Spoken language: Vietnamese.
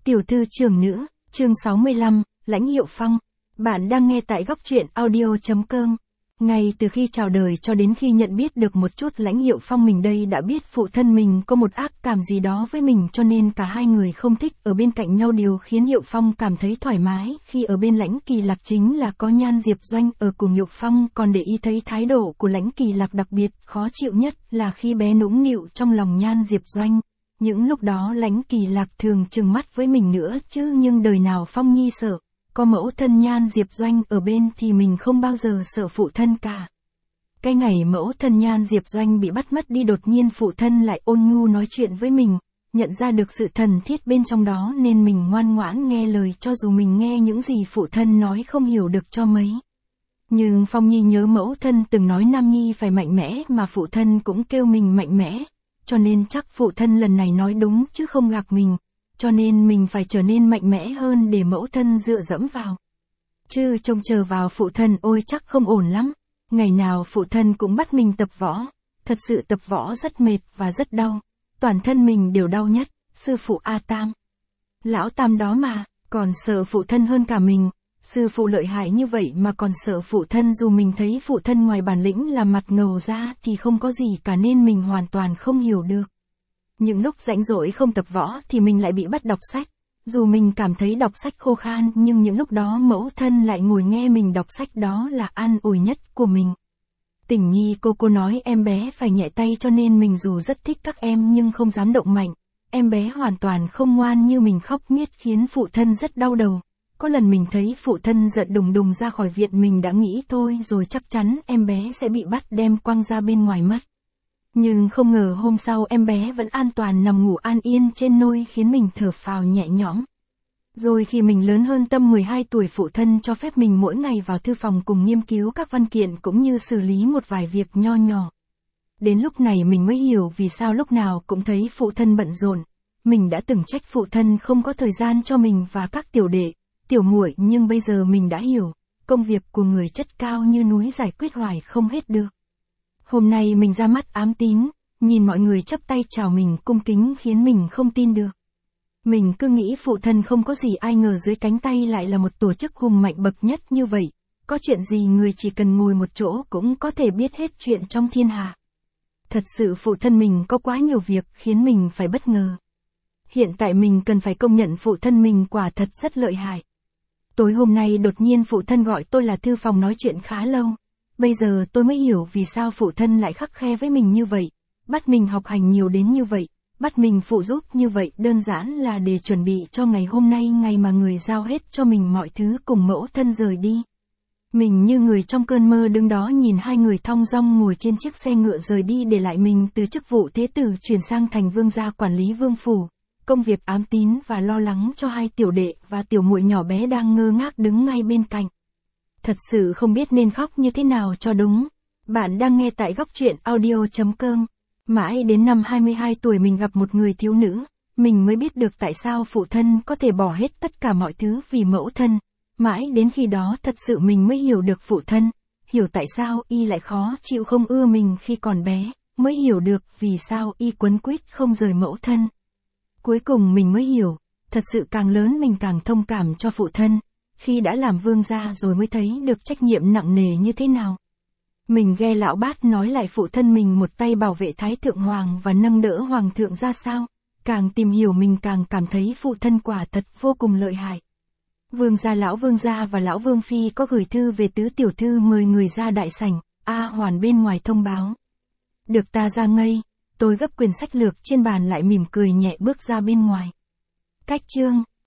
Tiểu thư trưởng nữ, chương 65, Lãnh Hiệu Phong. Bạn đang nghe tại góc truyện audio.com. Ngay từ khi chào đời cho đến khi nhận biết được một chút Lãnh Hiệu Phong, mình đây đã biết phụ thân mình có một ác cảm gì đó với mình, cho nên cả hai người không thích ở bên cạnh nhau. Điều khiến Hiệu Phong cảm thấy thoải mái khi ở bên Lãnh Kỳ Lạc chính là có Nhan Diệp Doanh ở cùng Hiệu Phong còn để ý thấy thái độ của Lãnh Kỳ Lạc. Đặc biệt khó chịu nhất là khi bé nũng nịu trong lòng Nhan Diệp Doanh. Những lúc đó Lãnh Kỳ Lạc thường trừng mắt với mình nữa chứ, nhưng đời nào Phong Nhi sợ. Có mẫu thân Nhan Diệp Doanh ở bên thì mình không bao giờ sợ phụ thân cả. Cái ngày mẫu thân Nhan Diệp Doanh bị bắt mất đi, đột nhiên phụ thân lại ôn nhu nói chuyện với mình, nhận ra được sự thần thiết bên trong đó nên mình ngoan ngoãn nghe lời, cho dù mình nghe những gì phụ thân nói không hiểu được cho mấy. Nhưng Phong Nhi nhớ mẫu thân từng nói Nam Nhi phải mạnh mẽ, mà phụ thân cũng kêu mình mạnh mẽ, cho nên chắc phụ thân lần này nói đúng chứ không gạt mình. Cho nên mình phải trở nên mạnh mẽ hơn để mẫu thân dựa dẫm vào. Chứ trông chờ vào phụ thân ôi chắc không ổn lắm. Ngày nào phụ thân cũng bắt mình tập võ. Thật sự tập võ rất mệt và rất đau. Toàn thân mình đều đau nhất, sư phụ A Tam. Lão Tam đó mà, còn sợ phụ thân hơn cả mình. Sư phụ lợi hại như vậy mà còn sợ phụ thân, dù mình thấy phụ thân ngoài bản lĩnh là mặt ngầu ra thì không có gì cả nên mình hoàn toàn không hiểu được. Những lúc rảnh rỗi không tập võ thì mình lại bị bắt đọc sách. Dù mình cảm thấy đọc sách khô khan nhưng những lúc đó mẫu thân lại ngồi nghe mình đọc sách, đó là an ủi nhất của mình. Tỉnh Nhi cô nói em bé phải nhẹ tay, cho nên mình dù rất thích các em nhưng không dám động mạnh. Em bé hoàn toàn không ngoan như mình, khóc miết khiến phụ thân rất đau đầu. Có lần mình thấy phụ thân giận đùng đùng ra khỏi viện, mình đã nghĩ thôi rồi chắc chắn em bé sẽ bị bắt đem quăng ra bên ngoài mất. Nhưng không ngờ hôm sau em bé vẫn an toàn nằm ngủ an yên trên nôi, khiến mình thở phào nhẹ nhõm. Rồi khi mình lớn hơn tầm 12 tuổi, phụ thân cho phép mình mỗi ngày vào thư phòng cùng nghiên cứu các văn kiện cũng như xử lý một vài việc nho nhỏ. Đến lúc này mình mới hiểu vì sao lúc nào cũng thấy phụ thân bận rộn. Mình đã từng trách phụ thân không có thời gian cho mình và các tiểu đệ, tiểu muội, nhưng bây giờ mình đã hiểu, công việc của người chất cao như núi giải quyết hoài không hết được. Hôm nay mình ra mắt ám tín, nhìn mọi người chắp tay chào mình cung kính khiến mình không tin được. Mình cứ nghĩ phụ thân không có gì, ai ngờ dưới cánh tay lại là một tổ chức hùng mạnh bậc nhất như vậy. Có chuyện gì người chỉ cần ngồi một chỗ cũng có thể biết hết chuyện trong thiên hạ. Thật sự phụ thân mình có quá nhiều việc khiến mình phải bất ngờ. Hiện tại mình cần phải công nhận phụ thân mình quả thật rất lợi hại. Tối hôm nay đột nhiên phụ thân gọi tôi là thư phòng nói chuyện khá lâu. Bây giờ tôi mới hiểu vì sao phụ thân lại khắt khe với mình như vậy, bắt mình học hành nhiều đến như vậy, bắt mình phụ giúp như vậy, đơn giản là để chuẩn bị cho ngày hôm nay, ngày mà người giao hết cho mình mọi thứ cùng mẫu thân rời đi. Mình như người trong cơn mơ đứng đó nhìn hai người thong dong ngồi trên chiếc xe ngựa rời đi, để lại mình từ chức vụ thế tử chuyển sang thành vương gia quản lý vương phủ, công việc ám tín và lo lắng cho hai tiểu đệ và tiểu muội nhỏ bé đang ngơ ngác đứng ngay bên cạnh. Thật sự không biết nên khóc như thế nào cho đúng. Bạn đang nghe tại góc truyện audio.com. Mãi đến năm 22 tuổi mình gặp một người thiếu nữ, mình mới biết được tại sao phụ thân có thể bỏ hết tất cả mọi thứ vì mẫu thân. Mãi đến khi đó thật sự mình mới hiểu được phụ thân, hiểu tại sao y lại khó chịu không ưa mình khi còn bé, mới hiểu được vì sao y quấn quýt không rời mẫu thân. Cuối cùng mình mới hiểu, thật sự càng lớn mình càng thông cảm cho phụ thân. Khi đã làm vương gia rồi mới thấy được trách nhiệm nặng nề như thế nào. Mình nghe lão bát nói lại phụ thân mình một tay bảo vệ Thái Thượng Hoàng và nâng đỡ Hoàng thượng ra sao. Càng tìm hiểu mình càng cảm thấy phụ thân quả thật vô cùng lợi hại. Vương gia, lão vương gia và lão vương phi có gửi thư về tứ tiểu thư mời người ra đại sảnh. A Hoàn bên ngoài thông báo. Được ta ra ngây, tôi gấp quyển sách lược trên bàn lại mỉm cười nhẹ bước ra bên ngoài. Cách chương